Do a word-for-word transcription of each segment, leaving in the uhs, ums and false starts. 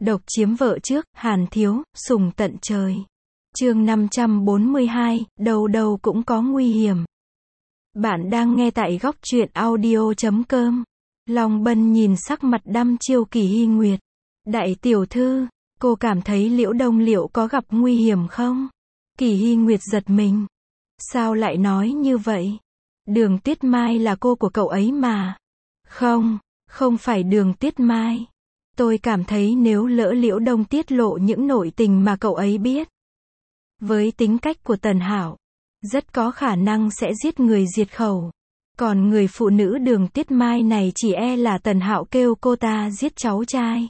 Độc chiếm vợ trước, Hàn Thiếu, sùng tận trời. Chương năm trăm bốn mươi hai, đầu đầu cũng có nguy hiểm. Bạn đang nghe tại góc truyện audio chấm com. Long Bân nhìn sắc mặt đăm chiêu Kỳ Hy Nguyệt. Đại tiểu thư, cô cảm thấy Liễu Đông liệu có gặp nguy hiểm không? Kỳ Hy Nguyệt giật mình. Sao lại nói như vậy? Đường Tuyết Mai là cô của cậu ấy mà. Không, không phải Đường Tuyết Mai. Tôi cảm thấy nếu lỡ Liễu Đông tiết lộ những nội tình mà cậu ấy biết. Với tính cách của Tần Hảo, rất có khả năng sẽ giết người diệt khẩu. Còn người phụ nữ Đường Tuyết Mai này chỉ e là Tần Hạo kêu cô ta giết cháu trai.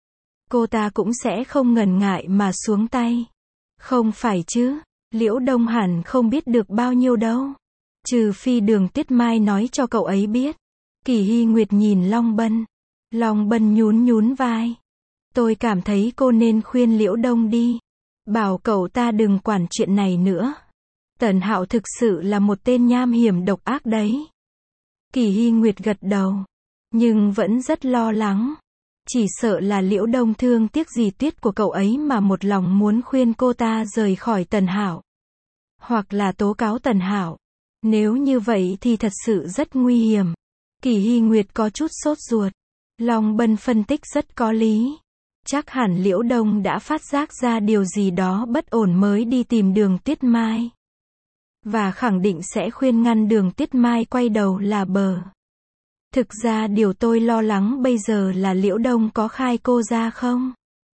Cô ta cũng sẽ không ngần ngại mà xuống tay. Không phải chứ, Liễu Đông hẳn không biết được bao nhiêu đâu. Trừ phi Đường Tuyết Mai nói cho cậu ấy biết. Kỳ Hy Nguyệt nhìn Long Bân. Long Bân nhún nhún vai. Tôi cảm thấy cô nên khuyên Liễu Đông đi. Bảo cậu ta đừng quản chuyện này nữa. Tần Hạo thực sự là một tên nham hiểm độc ác đấy. Kỳ Hy Nguyệt gật đầu. Nhưng vẫn rất lo lắng. Chỉ sợ là Liễu Đông thương tiếc gì tuyết của cậu ấy mà một lòng muốn khuyên cô ta rời khỏi Tần Hạo. Hoặc là tố cáo Tần Hạo. Nếu như vậy thì thật sự rất nguy hiểm. Kỳ Hy Nguyệt có chút sốt ruột. Long Bân phân tích rất có lý. Chắc hẳn Liễu Đông đã phát giác ra điều gì đó bất ổn mới đi tìm Đường Tuyết Mai. Và khẳng định sẽ khuyên ngăn Đường Tuyết Mai quay đầu là bờ. Thực ra điều tôi lo lắng bây giờ là Liễu Đông có khai cô ra không?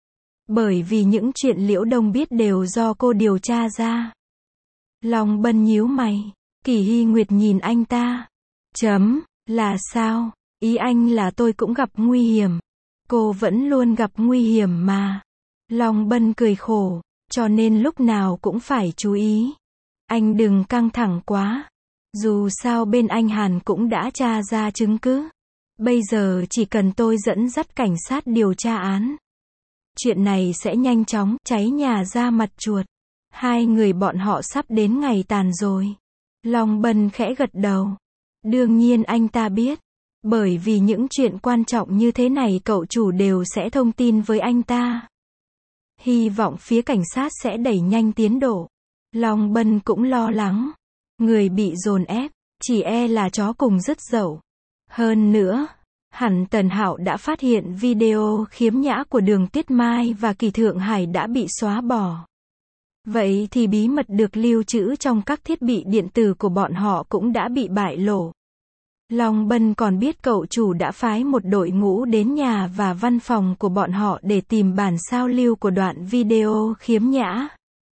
Bởi vì những chuyện Liễu Đông biết đều do cô điều tra ra. Long Bân nhíu mày. Kỳ Hy Nguyệt nhìn anh ta. Chấm, là sao? Ý anh là tôi cũng gặp nguy hiểm. Cô vẫn luôn gặp nguy hiểm mà. Long Bân cười khổ. Cho nên lúc nào cũng phải chú ý. Anh đừng căng thẳng quá. Dù sao bên anh Hàn cũng đã tra ra chứng cứ. Bây giờ chỉ cần tôi dẫn dắt cảnh sát điều tra án. Chuyện này sẽ nhanh chóng cháy nhà ra mặt chuột. Hai người bọn họ sắp đến ngày tàn rồi. Long Bân khẽ gật đầu. Đương nhiên anh ta biết. Bởi vì những chuyện quan trọng như thế này cậu chủ đều sẽ thông tin với anh ta. Hy vọng phía cảnh sát sẽ đẩy nhanh tiến độ. Long Bân cũng lo lắng. Người bị dồn ép, chỉ e là chó cùng rứt dậu. Hơn nữa, hẳn Tần Hạo đã phát hiện video khiếm nhã của Đường Tuyết Mai và Kỳ Thượng Hải đã bị xóa bỏ. Vậy thì bí mật được lưu trữ trong các thiết bị điện tử của bọn họ cũng đã bị bại lộ. Long Bân còn biết cậu chủ đã phái một đội ngũ đến nhà và văn phòng của bọn họ để tìm bản sao lưu của đoạn video khiếm nhã.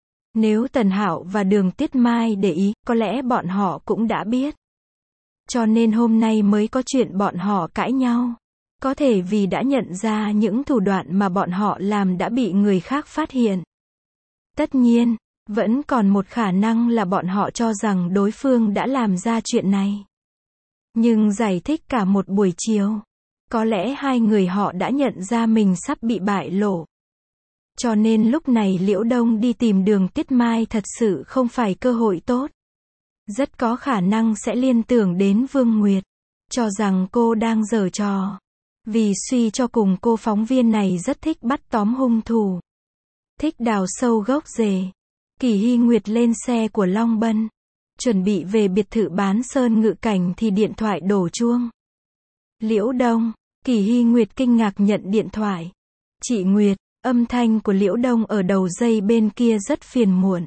Nếu Tần Hạo và Đường Tuyết Mai để ý, có lẽ bọn họ cũng đã biết. Cho nên hôm nay mới có chuyện bọn họ cãi nhau. Có thể vì đã nhận ra những thủ đoạn mà bọn họ làm đã bị người khác phát hiện. Tất nhiên, vẫn còn một khả năng là bọn họ cho rằng đối phương đã làm ra chuyện này. Nhưng giải thích cả một buổi chiều, có lẽ hai người họ đã nhận ra mình sắp bị bại lộ. Cho nên lúc này Liễu Đông đi tìm Đường Tuyết Mai thật sự không phải cơ hội tốt. Rất có khả năng sẽ liên tưởng đến Vương Nguyệt, cho rằng cô đang giở trò. Vì suy cho cùng cô phóng viên này rất thích bắt tóm hung thủ. Thích đào sâu gốc rễ. Kỳ Hy Nguyệt lên xe của Long Bân. Chuẩn bị về biệt thự bán sơn ngự cảnh thì điện thoại đổ chuông. Liễu Đông. Kỳ Hy Nguyệt kinh ngạc nhận điện thoại. Chị Nguyệt. Âm thanh của Liễu Đông ở đầu dây bên kia rất phiền muộn.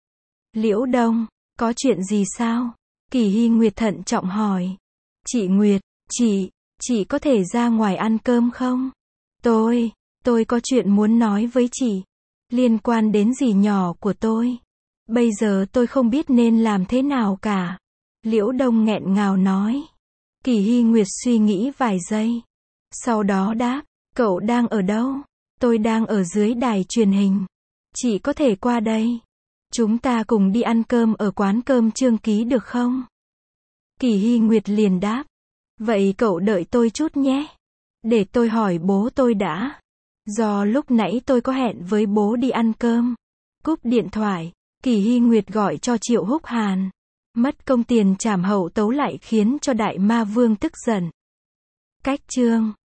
Liễu Đông, có chuyện gì sao? Kỳ Hy Nguyệt thận trọng hỏi. Chị Nguyệt, chị, chị có thể ra ngoài ăn cơm không? Tôi, tôi có chuyện muốn nói với chị. Liên quan đến dì nhỏ của tôi. Bây giờ tôi không biết nên làm thế nào cả. Liễu Đông nghẹn ngào nói. Kỳ Hy Nguyệt suy nghĩ vài giây. Sau đó đáp, cậu đang ở đâu? Tôi đang ở dưới đài truyền hình. Chị có thể qua đây. Chúng ta cùng đi ăn cơm ở quán cơm Trương Ký được không? Kỳ Hy Nguyệt liền đáp. Vậy cậu đợi tôi chút nhé. Để tôi hỏi bố tôi đã. Do lúc nãy tôi có hẹn với bố đi ăn cơm. Cúp điện thoại, Kỳ Hy Nguyệt gọi cho Triệu Húc Hàn. Mất công tiền trảm hậu tấu lại khiến cho Đại Ma Vương tức giận. Cách chương